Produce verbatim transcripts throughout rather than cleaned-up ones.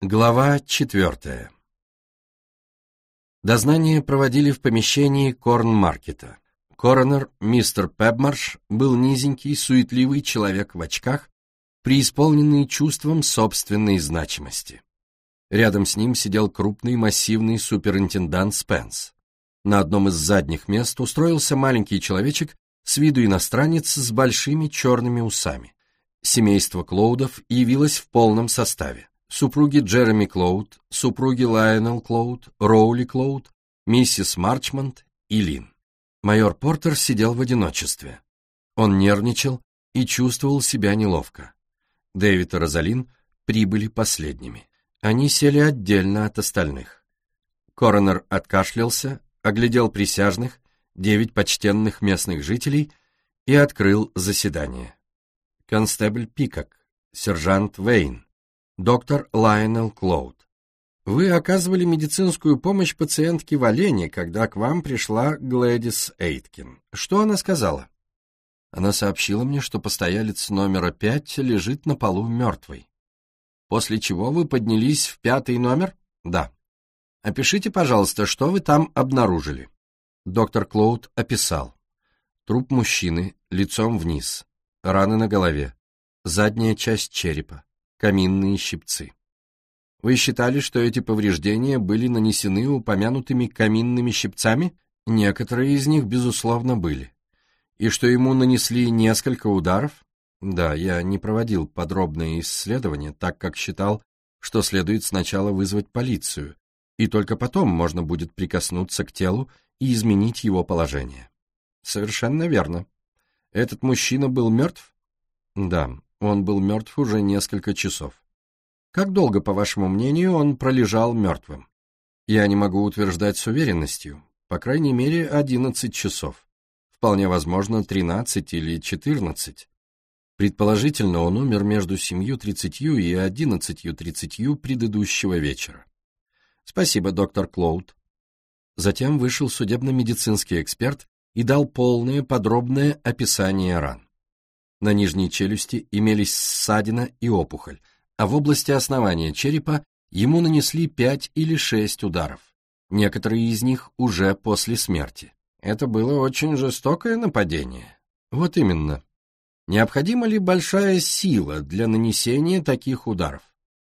Глава четвертая. Дознание проводили в помещении Корн-маркета. Коронер мистер Пебмарш был низенький, суетливый человек в очках, преисполненный чувством собственной значимости. Рядом с ним сидел крупный массивный суперинтендант Спенс. На одном из задних мест устроился маленький человечек, с виду иностранец с большими черными усами. Семейство Клоудов явилось в полном составе. Супруги Джереми Клоуд, супруги Лайонел Клоуд, Роули Клоуд, миссис Марчмонт и Лин. Майор Портер сидел в одиночестве. Он нервничал и чувствовал себя неловко. Дэвид и Розалин прибыли последними. Они сели отдельно от остальных. Коронер откашлялся, оглядел присяжных, девять почтенных местных жителей и открыл заседание. Констебль Пикок, сержант Вейн, доктор Лайонел Клоуд. Вы оказывали медицинскую помощь пациентке в Олене, когда к вам пришла Глэдис Эйткин. Что она сказала? Она сообщила мне, что постоялец номера пять лежит на полу мертвый. После чего вы поднялись в пятый номер? Да. Опишите, пожалуйста, что вы там обнаружили. Доктор Клоуд описал. Труп мужчины, лицом вниз, раны на голове, задняя часть черепа, каминные щипцы. Вы считали, что эти повреждения были нанесены упомянутыми каминными щипцами? Некоторые из них, безусловно, были. И что ему нанесли несколько ударов? Да, я не проводил подробное исследование, так как считал, что следует сначала вызвать полицию, и только потом можно будет прикоснуться к телу и изменить его положение. Совершенно верно. Этот мужчина был мертв? Да, он был мертв уже несколько часов. Как долго, по вашему мнению, он пролежал мертвым? Я не могу утверждать с уверенностью. По крайней мере, одиннадцать часов. Вполне возможно, тринадцать или четырнадцать. Предположительно, он умер между семью тридцатью и одиннадцатью тридцатью предыдущего вечера. Спасибо, доктор Клоуд. Затем вышел судебно-медицинский эксперт и дал полное подробное описание ран. На нижней челюсти имелись ссадина и опухоль, а в области основания черепа ему нанесли пять или шесть ударов. Некоторые из них уже после смерти. Это было очень жестокое нападение. Вот именно. Необходима ли большая сила для нанесения таких ударов?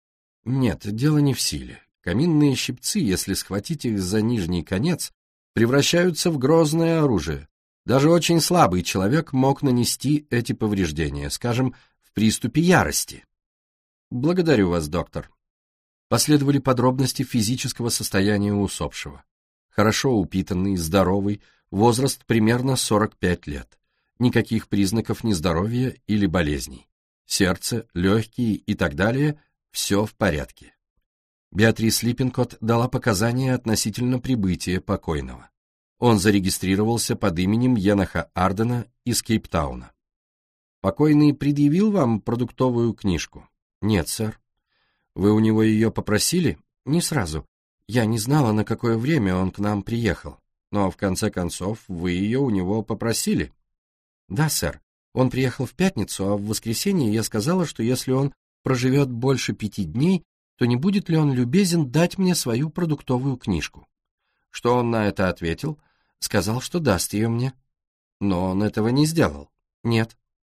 Нет, дело не в силе. Каминные щипцы, если схватить их за нижний конец, превращаются в грозное оружие. Даже очень слабый человек мог нанести эти повреждения, скажем, в приступе ярости. Благодарю вас, доктор. Последовали подробности физического состояния усопшего. Хорошо упитанный, здоровый, возраст примерно сорок пять лет. Никаких признаков нездоровья или болезней. Сердце, легкие и так далее – все в порядке. Беатрис Липпинкотт дала показания относительно прибытия покойного. Он зарегистрировался под именем Еноха Ардена из Кейптауна. Покойный предъявил вам продуктовую книжку? Нет, сэр. Вы у него ее попросили? Не сразу. Я не знала, на какое время он к нам приехал. Но, в конце концов, вы ее у него попросили? Да, сэр. Он приехал в пятницу, а в воскресенье я сказала, что если он проживет больше пяти дней, то не будет ли он любезен дать мне свою продуктовую книжку? Что он на это ответил? Сказал, что даст ее мне. Но он этого не сделал. Нет.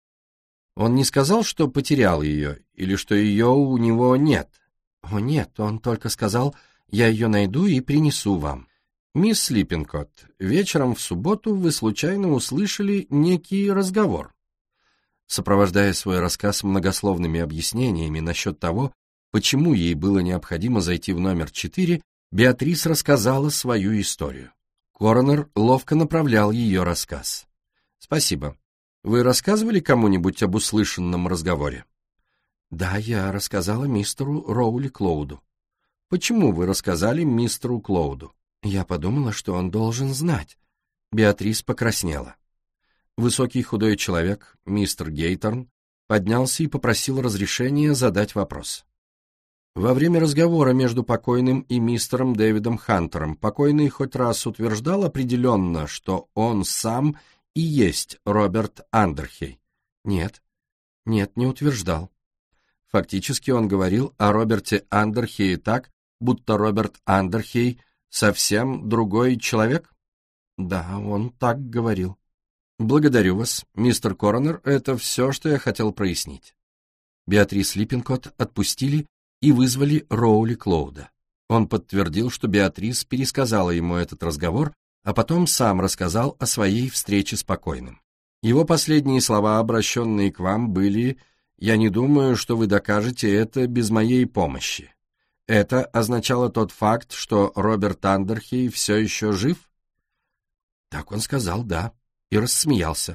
Он не сказал, что потерял ее, или что ее у него нет? О, нет, он только сказал, я ее найду и принесу вам. Мисс Липпинкотт, вечером в субботу вы случайно услышали некий разговор. Сопровождая свой рассказ многословными объяснениями насчет того, почему ей было необходимо зайти в номер четыре, Беатрис рассказала свою историю. Коронер ловко направлял ее рассказ. Спасибо. Вы рассказывали кому-нибудь об услышанном разговоре? Да, я рассказала мистеру Роули Клоуду. Почему вы рассказали мистеру Клоуду? Я подумала, что он должен знать. Беатрис покраснела. Высокий худой человек, мистер Гейторн, поднялся и попросил разрешения задать вопрос. Во время разговора между покойным и мистером Дэвидом Хантером покойный хоть раз утверждал определенно, что он сам и есть Роберт Андерхей? Нет, нет, не утверждал. Фактически он говорил о Роберте Андерхее так, будто Роберт Андерхей совсем другой человек? Да, он так говорил. Благодарю вас, мистер Коронер, это все, что я хотел прояснить. Беатрис Липпинкотт отпустили и вызвали Роули Клоуда. Он подтвердил, что Беатрис пересказала ему этот разговор, а потом сам рассказал о своей встрече с покойным. Его последние слова, обращенные к вам, были: «Я не думаю, что вы докажете это без моей помощи». Это означало тот факт, что Роберт Андерхей все еще жив? Так он сказал, да, и рассмеялся.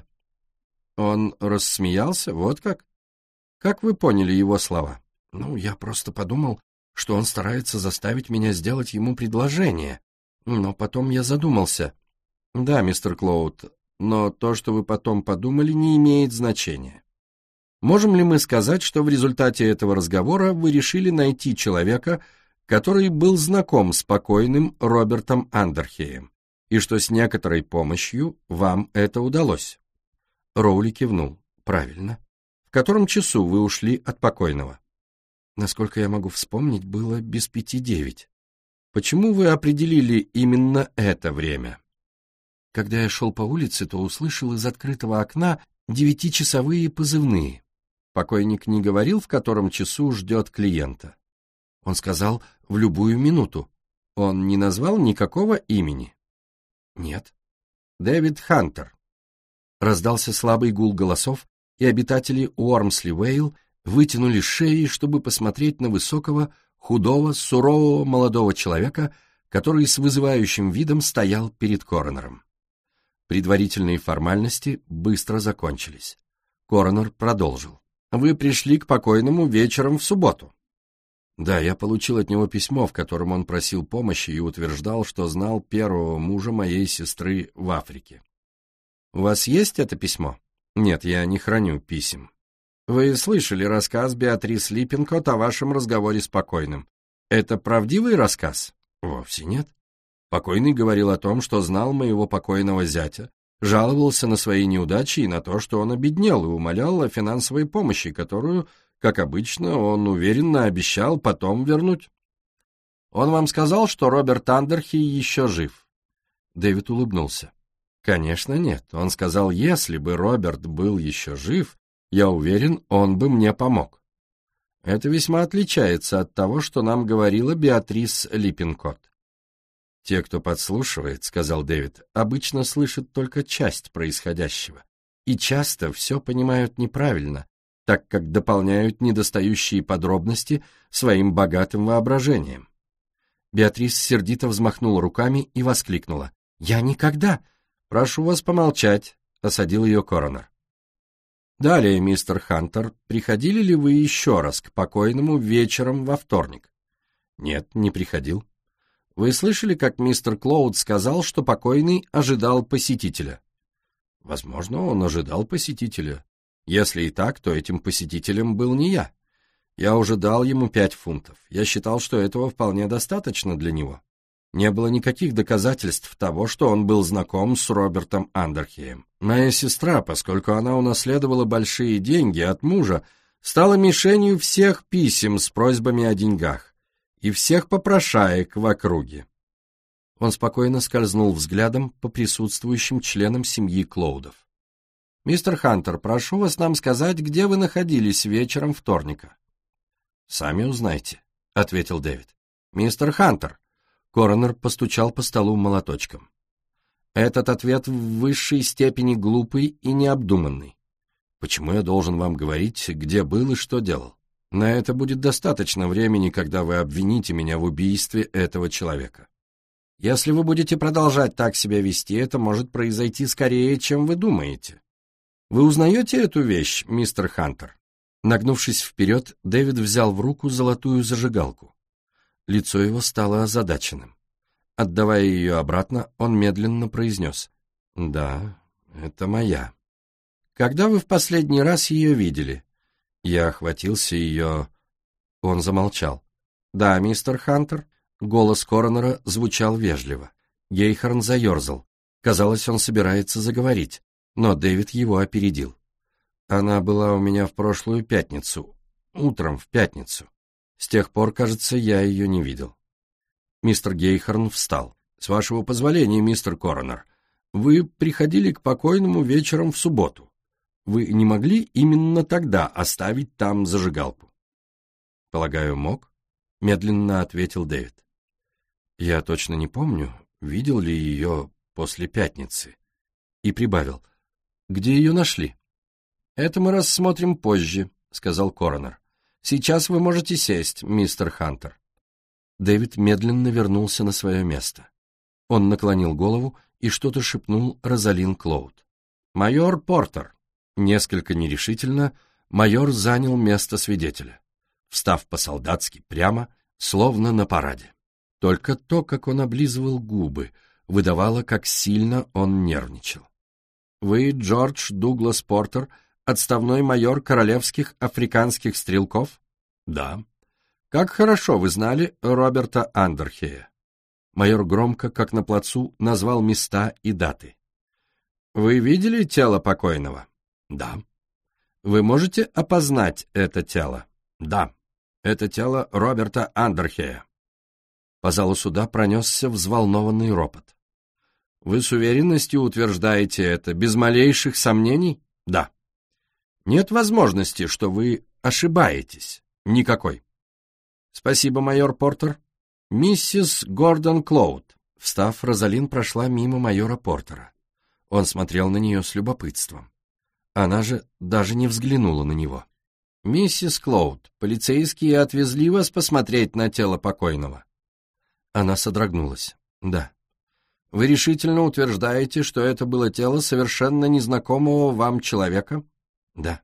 Он рассмеялся? Вот как? Как вы поняли его слова? Ну, я просто подумал, что он старается заставить меня сделать ему предложение. Но потом я задумался. Да, мистер Клоуд, но то, что вы потом подумали, не имеет значения. Можем ли мы сказать, что в результате этого разговора вы решили найти человека, который был знаком с покойным Робертом Андерхеем, и что с некоторой помощью вам это удалось? Роули кивнул. Правильно. В котором часу вы ушли от покойного? Насколько я могу вспомнить, было без пяти девять. Почему вы определили именно это время? Когда я шел по улице, то услышал из открытого окна девятичасовые позывные. Покойник не говорил, в котором часу ждет клиента. Он сказал, в любую минуту. Он не назвал никакого имени? Нет. Дэвид Хантер. Раздался слабый гул голосов, и обитатели Уормсли-Вейл вытянули шеи, чтобы посмотреть на высокого, худого, сурового молодого человека, который с вызывающим видом стоял перед коронером. Предварительные формальности быстро закончились. Коронер продолжил. «Вы пришли к покойному вечером в субботу». «Да, я получил от него письмо, в котором он просил помощи и утверждал, что знал первого мужа моей сестры в Африке». «У вас есть это письмо?» «Нет, я не храню писем». «Вы слышали рассказ Беатрис Липпинкотт о вашем разговоре с покойным. Это правдивый рассказ?» «Вовсе нет. Покойный говорил о том, что знал моего покойного зятя, жаловался на свои неудачи и на то, что он обеднел, и умолял о финансовой помощи, которую, как обычно, он уверенно обещал потом вернуть. Он вам сказал, что Роберт Андерхей еще жив?» Дэвид улыбнулся. «Конечно нет. Он сказал, если бы Роберт был еще жив, я уверен, он бы мне помог. Это весьма отличается от того, что нам говорила Беатрис Липпинкотт. «Те, кто подслушивает, — сказал Дэвид, — обычно слышат только часть происходящего, и часто все понимают неправильно, так как дополняют недостающие подробности своим богатым воображением». Беатрис сердито взмахнула руками и воскликнула. «Я никогда!» «Прошу вас помолчать», — осадил ее коронер. «Далее, мистер Хантер, приходили ли вы еще раз к покойному вечером во вторник?» «Нет, не приходил». «Вы слышали, как мистер Клоуд сказал, что покойный ожидал посетителя?» «Возможно, он ожидал посетителя. Если и так, то этим посетителем был не я. Я уже дал ему пять фунтов. Я считал, что этого вполне достаточно для него. Не было никаких доказательств того, что он был знаком с Робертом Андерхеем. Моя сестра, поскольку она унаследовала большие деньги от мужа, стала мишенью всех писем с просьбами о деньгах и всех попрошаек в округе». Он спокойно скользнул взглядом по присутствующим членам семьи Клоудов. «Мистер Хантер, прошу вас нам сказать, где вы находились вечером вторника». «Сами узнайте», — ответил Дэвид. «Мистер Хантер», — коронер постучал по столу молоточком. «Этот ответ в высшей степени глупый и необдуманный. Почему я должен вам говорить, где был и что делал? На это будет достаточно времени, когда вы обвините меня в убийстве этого человека. Если вы будете продолжать так себя вести, это может произойти скорее, чем вы думаете. Вы узнаете эту вещь, мистер Хантер?» Нагнувшись вперед, Дэвид взял в руку золотую зажигалку. Лицо его стало озадаченным. Отдавая ее обратно, он медленно произнес: «Да, это моя». «Когда вы в последний раз ее видели?» «Я охватился ее...» Он замолчал. «Да, мистер Хантер?» Голос коронера звучал вежливо. Гейхорн заерзал. Казалось, он собирается заговорить, но Дэвид его опередил. «Она была у меня в прошлую пятницу. Утром, в пятницу. С тех пор, кажется, я ее не видел. Мистер Гейхорн встал. «С вашего позволения, мистер Коронер, вы приходили к покойному вечером в субботу. Вы не могли именно тогда оставить там зажигалку?» «Полагаю, мог?» — медленно ответил Дэвид. «Я точно не помню, видел ли ее после пятницы». И прибавил: «Где ее нашли?» «Это мы рассмотрим позже», — сказал коронер. «Сейчас вы можете сесть, мистер Хантер». Дэвид медленно вернулся на свое место. Он наклонил голову и что-то шепнул Розалин Клоуд. «Майор Портер». Несколько нерешительно майор занял место свидетеля, встав по-солдатски прямо, словно на параде. Только то, как он облизывал губы, выдавало, как сильно он нервничал. «Вы Джордж Дуглас Портер, отставной майор королевских африканских стрелков?» «Да». «Как хорошо вы знали Роберта Андерхея». Майор громко, как на плацу, назвал места и даты. «Вы видели тело покойного?» «Да». «Вы можете опознать это тело?» «Да». «Это тело Роберта Андерхея». По залу суда пронесся взволнованный ропот. «Вы с уверенностью утверждаете это, без малейших сомнений?» «Да». «Нет возможности, что вы ошибаетесь?» «Никакой». «Спасибо, майор Портер». «Миссис Гордон Клоуд». Встав, Розалин прошла мимо майора Портера. Он смотрел на нее с любопытством. Она же даже не взглянула на него. «Миссис Клоуд, полицейские отвезли вас посмотреть на тело покойного?» Она содрогнулась. «Да». «Вы решительно утверждаете, что это было тело совершенно незнакомого вам человека?» «Да».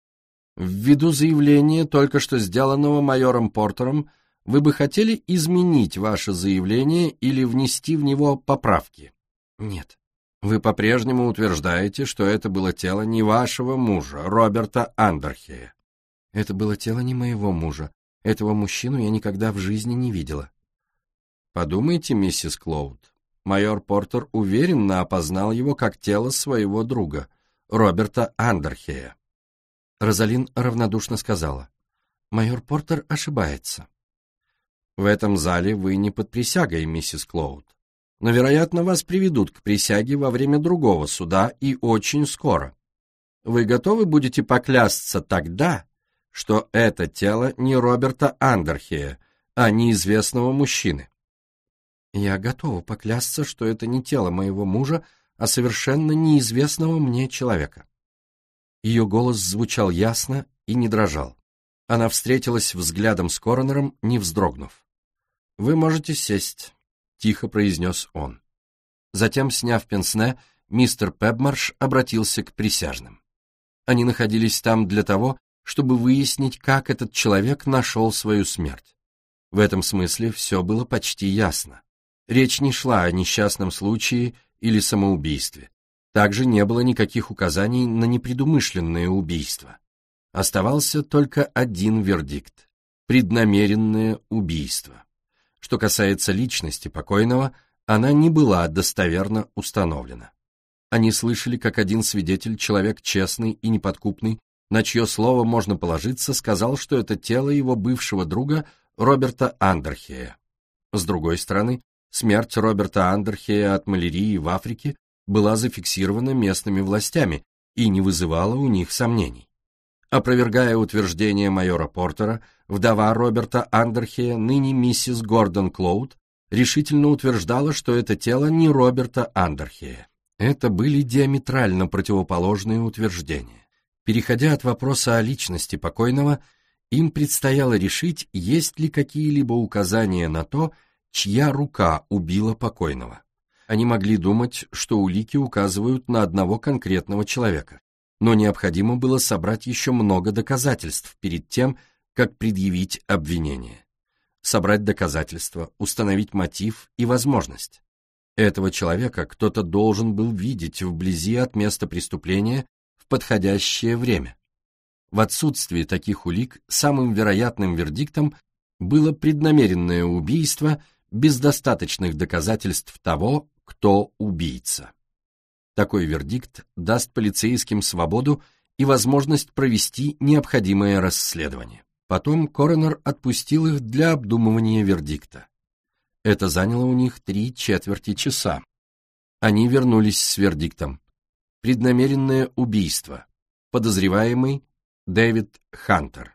«Ввиду заявления, только что сделанного майором Портером, вы бы хотели изменить ваше заявление или внести в него поправки?» «Нет». «Вы по-прежнему утверждаете, что это было тело не вашего мужа, Роберта Андерхея?» «Это было тело не моего мужа. Этого мужчину я никогда в жизни не видела». «Подумайте, миссис Клоуд. Майор Портер уверенно опознал его как тело своего друга, Роберта Андерхея». Розалин равнодушно сказала: «Майор Портер ошибается». «В этом зале вы не под присягой, миссис Клоуд. Но, вероятно, вас приведут к присяге во время другого суда и очень скоро. Вы готовы будете поклясться тогда, что это тело не Роберта Андерхея, а неизвестного мужчины?» «Я готова поклясться, что это не тело моего мужа, а совершенно неизвестного мне человека». Ее голос звучал ясно и не дрожал. Она встретилась взглядом с коронером, не вздрогнув. «Вы можете сесть», — тихо произнес он. Затем, сняв пенсне, мистер Пебмарш обратился к присяжным. Они находились там для того, чтобы выяснить, как этот человек нашел свою смерть. В этом смысле все было почти ясно. Речь не шла о несчастном случае или самоубийстве. Также не было никаких указаний на непредумышленное убийство. Оставался только один вердикт – преднамеренное убийство. Что касается личности покойного, она не была достоверно установлена. Они слышали, как один свидетель, человек честный и неподкупный, на чье слово можно положиться, сказал, что это тело его бывшего друга Роберта Андерхея. С другой стороны, смерть Роберта Андерхея от малярии в Африке была зафиксирована местными властями и не вызывала у них сомнений. Опровергая утверждение майора Портера, вдова Роберта Андерхея, ныне миссис Гордон Клоуд, решительно утверждала, что это тело не Роберта Андерхея. Это были диаметрально противоположные утверждения. Переходя от вопроса о личности покойного, им предстояло решить, есть ли какие-либо указания на то, чья рука убила покойного. Они могли думать, что улики указывают на одного конкретного человека, но необходимо было собрать еще много доказательств перед тем, как предъявить обвинение. Собрать доказательства, установить мотив и возможность. Этого человека кто-то должен был видеть вблизи от места преступления в подходящее время. В отсутствии таких улик самым вероятным вердиктом было преднамеренное убийство без достаточных доказательств того, кто убийца. Такой вердикт даст полицейским свободу и возможность провести необходимое расследование. Потом коронер отпустил их для обдумывания вердикта. Это заняло у них три четверти часа. Они вернулись с вердиктом. Преднамеренное убийство. Подозреваемый Дэвид Хантер.